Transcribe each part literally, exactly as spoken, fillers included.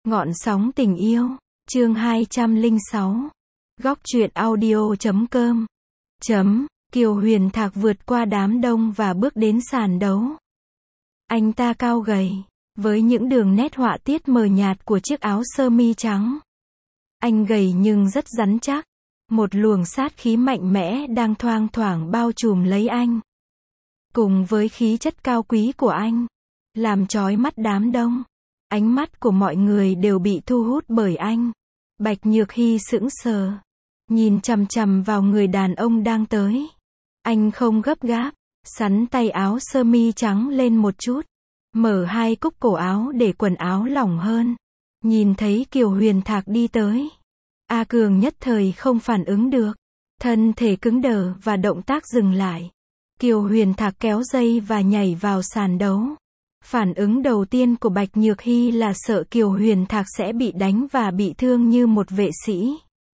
Ngọn sóng tình yêu, chương hai trăm lẻ sáu. Góc truyện audio chấm com. Chấm, Kiều Huyền Thạc vượt qua đám đông và bước đến sàn đấu. Anh ta cao gầy, với những đường nét họa tiết mờ nhạt của chiếc áo sơ mi trắng. Anh gầy nhưng rất rắn chắc. Một luồng sát khí mạnh mẽ đang thoang thoảng bao trùm lấy anh. Cùng với khí chất cao quý của anh, làm chói mắt đám đông. Ánh mắt của mọi người đều bị thu hút bởi anh. Bạch Nhược Hy sững sờ, nhìn chằm chằm vào người đàn ông đang tới. Anh không gấp gáp, xắn tay áo sơ mi trắng lên một chút, mở hai cúc cổ áo để quần áo lỏng hơn. Nhìn thấy Kiều Huyền Thạc đi tới, A Cường nhất thời không phản ứng được, thân thể cứng đờ và động tác dừng lại. Kiều Huyền Thạc kéo dây và nhảy vào sàn đấu. Phản ứng đầu tiên của Bạch Nhược Hy là sợ Kiều Huyền Thạc sẽ bị đánh và bị thương như một vệ sĩ.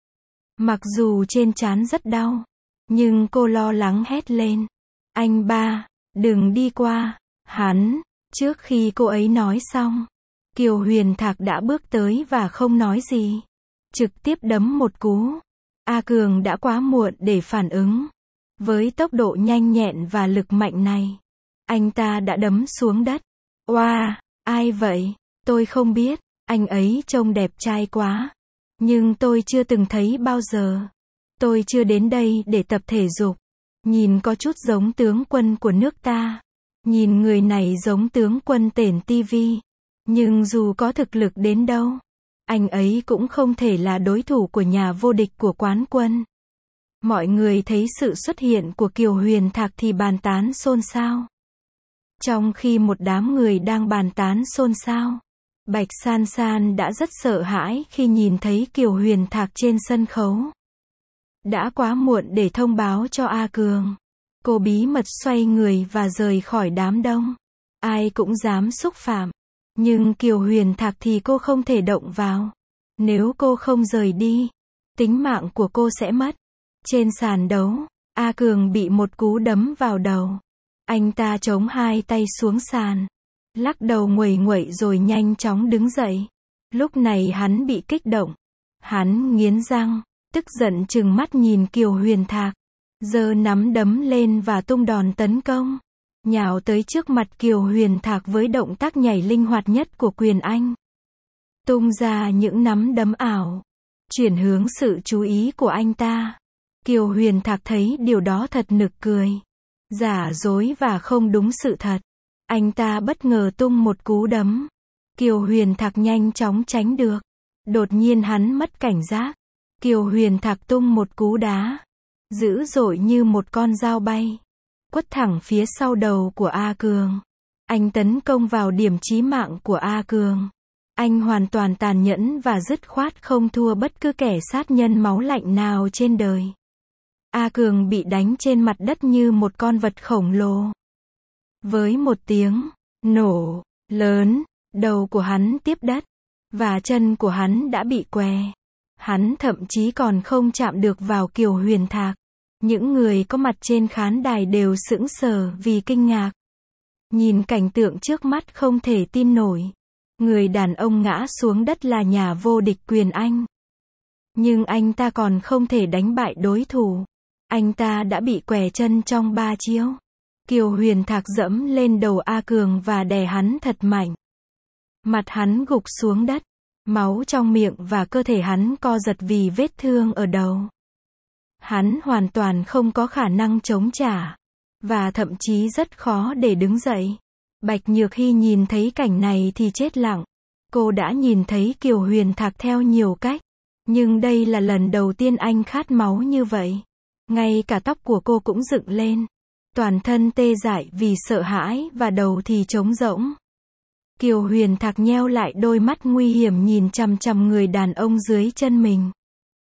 Mặc dù trên trán rất đau, nhưng cô lo lắng hét lên: "Anh ba, đừng đi qua hắn." Trước khi cô ấy nói xong, Kiều Huyền Thạc đã bước tới và không nói gì, trực tiếp đấm một cú. A Cường đã quá muộn để phản ứng. Với tốc độ nhanh nhẹn và lực mạnh này, anh ta đã đấm xuống đất. Oa, wow, ai vậy? Tôi không biết, anh ấy trông đẹp trai quá. Nhưng tôi chưa từng thấy bao giờ. Tôi chưa đến đây để tập thể dục. Nhìn có chút giống tướng quân của nước ta. Nhìn người này giống tướng quân tển ti vi. Nhưng dù có thực lực đến đâu, anh ấy cũng không thể là đối thủ của nhà vô địch của quán quân. Mọi người thấy sự xuất hiện của Kiều Huyền Thạc thì bàn tán xôn xao. Trong khi một đám người đang bàn tán xôn xao, Bạch San San đã rất sợ hãi khi nhìn thấy Kiều Huyền Thạc trên sân khấu. Đã quá muộn để thông báo cho A Cường. Cô bí mật xoay người và rời khỏi đám đông. Ai cũng dám xúc phạm. Nhưng Kiều Huyền Thạc thì cô không thể động vào. Nếu cô không rời đi, tính mạng của cô sẽ mất. Trên sàn đấu, A Cường bị một cú đấm vào đầu. Anh ta chống hai tay xuống sàn, lắc đầu nguầy nguậy rồi nhanh chóng đứng dậy. Lúc này hắn bị kích động. Hắn nghiến răng, tức giận trừng mắt nhìn Kiều Huyền Thạc, giơ nắm đấm lên và tung đòn tấn công, nhào tới trước mặt Kiều Huyền Thạc với động tác nhảy linh hoạt nhất của quyền Anh. Tung ra những nắm đấm ảo, chuyển hướng sự chú ý của anh ta. Kiều Huyền Thạc thấy điều đó thật nực cười, giả dối và không đúng sự thật. Anh ta bất ngờ tung một cú đấm. Kiều Huyền Thạc nhanh chóng tránh được. Đột nhiên hắn mất cảnh giác. Kiều Huyền Thạc tung một cú đá dữ dội như một con dao bay, quất thẳng phía sau đầu của A Cường. Anh tấn công vào điểm chí mạng của A Cường. Anh hoàn toàn tàn nhẫn và dứt khoát không thua bất cứ kẻ sát nhân máu lạnh nào trên đời. A Cường bị đánh trên mặt đất như một con vật khổng lồ. Với một tiếng nổ lớn, đầu của hắn tiếp đất, và chân của hắn đã bị què. Hắn thậm chí còn không chạm được vào Kiều Huyền Thạc. Những người có mặt trên khán đài đều sững sờ vì kinh ngạc. Nhìn cảnh tượng trước mắt không thể tin nổi. Người đàn ông ngã xuống đất là nhà vô địch quyền Anh. Nhưng anh ta còn không thể đánh bại đối thủ. Anh ta đã bị què chân trong ba chiêu. Kiều Huyền Thạc dẫm lên đầu A Cường và đè hắn thật mạnh. Mặt hắn gục xuống đất. Máu trong miệng và cơ thể hắn co giật vì vết thương ở đầu. Hắn hoàn toàn không có khả năng chống trả. Và thậm chí rất khó để đứng dậy. Bạch Nhược Hy nhìn thấy cảnh này thì chết lặng. Cô đã nhìn thấy Kiều Huyền Thạc theo nhiều cách. Nhưng đây là lần đầu tiên anh khát máu như vậy. Ngay cả tóc của cô cũng dựng lên. Toàn thân tê dại vì sợ hãi và đầu thì trống rỗng. Kiều Huyền Thạc nheo lại đôi mắt nguy hiểm nhìn chằm chằm người đàn ông dưới chân mình.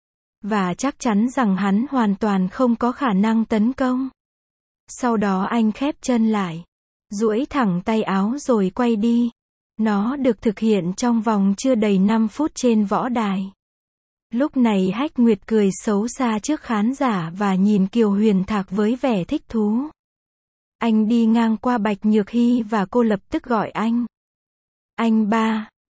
Và chắc chắn rằng hắn hoàn toàn không có khả năng tấn công. Sau đó anh khép chân lại, duỗi thẳng tay áo rồi quay đi. Nó được thực hiện trong vòng chưa đầy năm phút trên võ đài. Lúc này Hách Nguyệt cười xấu xa trước khán giả và nhìn Kiều Huyền Thạc với vẻ thích thú. Anh đi ngang qua Bạch Nhược Hy và cô lập tức gọi anh. "Anh ba."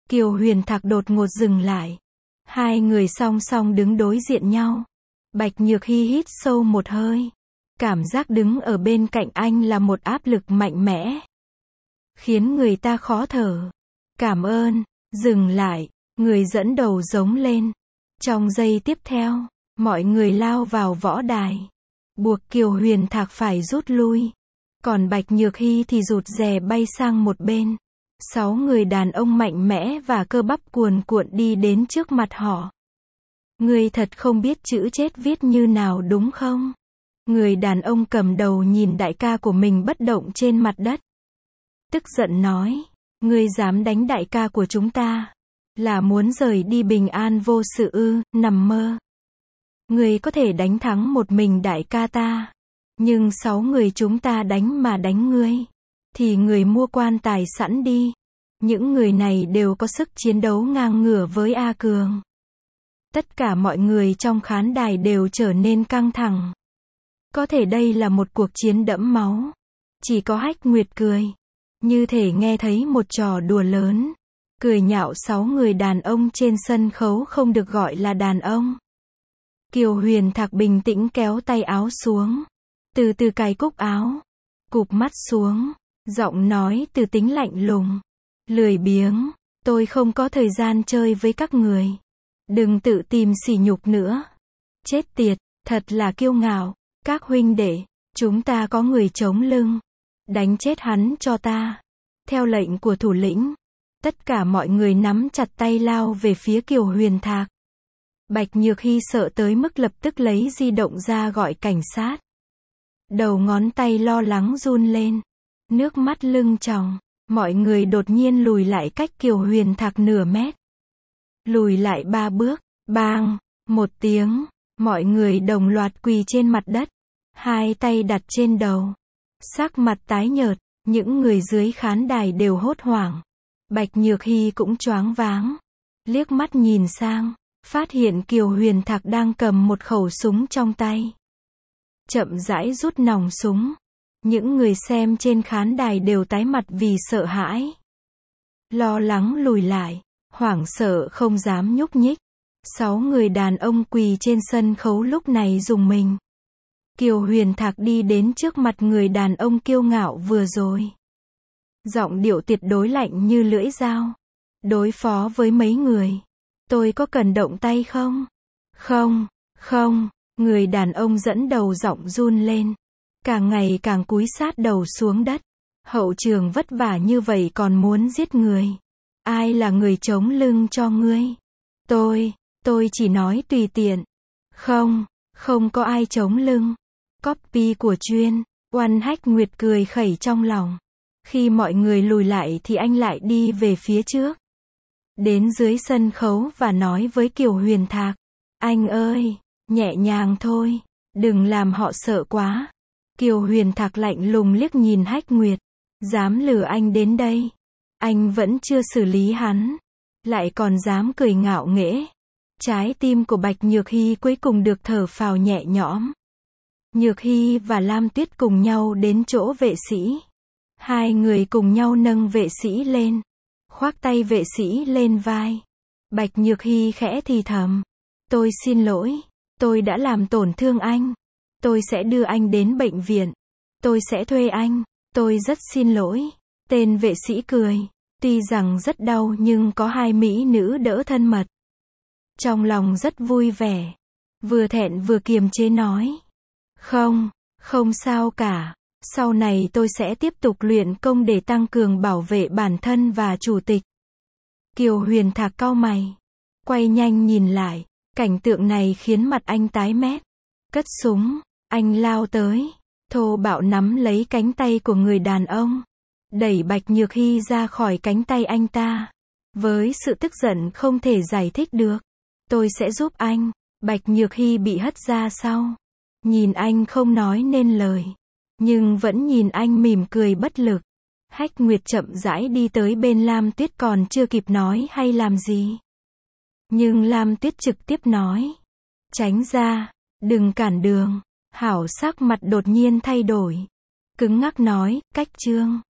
Kiều Huyền Thạc đột ngột dừng lại. Hai người song song đứng đối diện nhau. Bạch Nhược Hy hít sâu một hơi. Cảm giác đứng ở bên cạnh anh là một áp lực mạnh mẽ, khiến người ta khó thở. Cảm ơn. Dừng lại. Người dẫn đầu giống lên. Trong giây tiếp theo, mọi người lao vào võ đài, buộc Kiều Huyền Thạc phải rút lui. Còn Bạch Nhược Hy thì rụt rè bay sang một bên. Sáu người đàn ông mạnh mẽ và cơ bắp cuồn cuộn đi đến trước mặt họ. Ngươi thật không biết chữ chết viết như nào đúng không? Người đàn ông cầm đầu nhìn đại ca của mình bất động trên mặt đất. Tức giận nói, ngươi dám đánh đại ca của chúng ta, là muốn rời đi bình an vô sự ư? Nằm mơ. Ngươi có thể đánh thắng một mình đại ca ta, nhưng sáu người chúng ta đánh mà đánh ngươi, thì người mua quan tài sẵn đi. Những người này đều có sức chiến đấu ngang ngửa với A Cường. Tất cả mọi người trong khán đài đều trở nên căng thẳng. Có thể đây là một cuộc chiến đẫm máu. Chỉ có Hách Nguyệt cười, như thể nghe thấy một trò đùa lớn, cười nhạo sáu người đàn ông trên sân khấu không được gọi là đàn ông. Kiều Huyền Thạc bình tĩnh kéo tay áo xuống, từ từ cài cúc áo, cụp mắt xuống, giọng nói từ tính lạnh lùng, lười biếng, tôi không có thời gian chơi với các người. Đừng tự tìm sỉ nhục nữa. Chết tiệt, thật là kiêu ngạo. Các huynh đệ, chúng ta có người chống lưng. Đánh chết hắn cho ta. Theo lệnh của thủ lĩnh, tất cả mọi người nắm chặt tay lao về phía Kiều Huyền Thạc. Bạch Nhược Hy sợ tới mức lập tức lấy di động ra gọi cảnh sát. Đầu ngón tay lo lắng run lên. Nước mắt lưng tròng. Mọi người đột nhiên lùi lại cách Kiều Huyền Thạc nửa mét. Lùi lại ba bước. Bang. Một tiếng. Mọi người đồng loạt quỳ trên mặt đất. Hai tay đặt trên đầu. Sắc mặt tái nhợt. Những người dưới khán đài đều hốt hoảng. Bạch Nhược Hy cũng choáng váng. Liếc mắt nhìn sang, phát hiện Kiều Huyền Thạc đang cầm một khẩu súng trong tay. Chậm rãi rút nòng súng. Những người xem trên khán đài đều tái mặt vì sợ hãi. Lo lắng lùi lại, hoảng sợ không dám nhúc nhích. Sáu người đàn ông quỳ trên sân khấu lúc này rùng mình. Kiều Huyền Thạc đi đến trước mặt người đàn ông kiêu ngạo vừa rồi. Giọng điệu tuyệt đối lạnh như lưỡi dao. Đối phó với mấy người, tôi có cần động tay không? Không, không. Người đàn ông dẫn đầu giọng run lên. Càng ngày càng cúi sát đầu xuống đất. Hậu trường vất vả như vậy còn muốn giết người. Ai là người chống lưng cho ngươi? Tôi, tôi chỉ nói tùy tiện. Không, không có ai chống lưng. Copy của chuyên. Oan Hách Nguyệt cười khẩy trong lòng. Khi mọi người lùi lại thì anh lại đi về phía trước. Đến dưới sân khấu và nói với Kiều Huyền Thạc. Anh ơi, nhẹ nhàng thôi. Đừng làm họ sợ quá. Kiều Huyền Thạc lạnh lùng liếc nhìn Hách Nguyệt. Dám lừa anh đến đây. Anh vẫn chưa xử lý hắn. Lại còn dám cười ngạo nghễ. Trái tim của Bạch Nhược Hy cuối cùng được thở phào nhẹ nhõm. Nhược Hy và Lam Tuyết cùng nhau đến chỗ vệ sĩ. Hai người cùng nhau nâng vệ sĩ lên. Khoác tay vệ sĩ lên vai. Bạch Nhược Hy khẽ thì thầm. Tôi xin lỗi. Tôi đã làm tổn thương anh. Tôi sẽ đưa anh đến bệnh viện. Tôi sẽ thuê anh. Tôi rất xin lỗi. Tên vệ sĩ cười. Tuy rằng rất đau nhưng có hai mỹ nữ đỡ thân mật. Trong lòng rất vui vẻ. Vừa thẹn vừa kiềm chế nói. Không, không sao cả. Sau này tôi sẽ tiếp tục luyện công để tăng cường bảo vệ bản thân và chủ tịch. Kiều Huyền Thạc cau mày. Quay nhanh nhìn lại. Cảnh tượng này khiến mặt anh tái mét. Cất súng. Anh lao tới. Thô bạo nắm lấy cánh tay của người đàn ông. Đẩy Bạch Nhược Hy ra khỏi cánh tay anh ta. Với sự tức giận không thể giải thích được. Tôi sẽ giúp anh. Bạch Nhược Hy bị hất ra sau. Nhìn anh không nói nên lời. Nhưng vẫn nhìn anh mỉm cười bất lực. Hách Nguyệt chậm rãi đi tới bên Lam Tuyết còn chưa kịp nói hay làm gì. Nhưng Lam Tuyết trực tiếp nói. Tránh ra. Đừng cản đường. Hảo sắc mặt đột nhiên thay đổi. Cứng ngắc nói, cách Trương.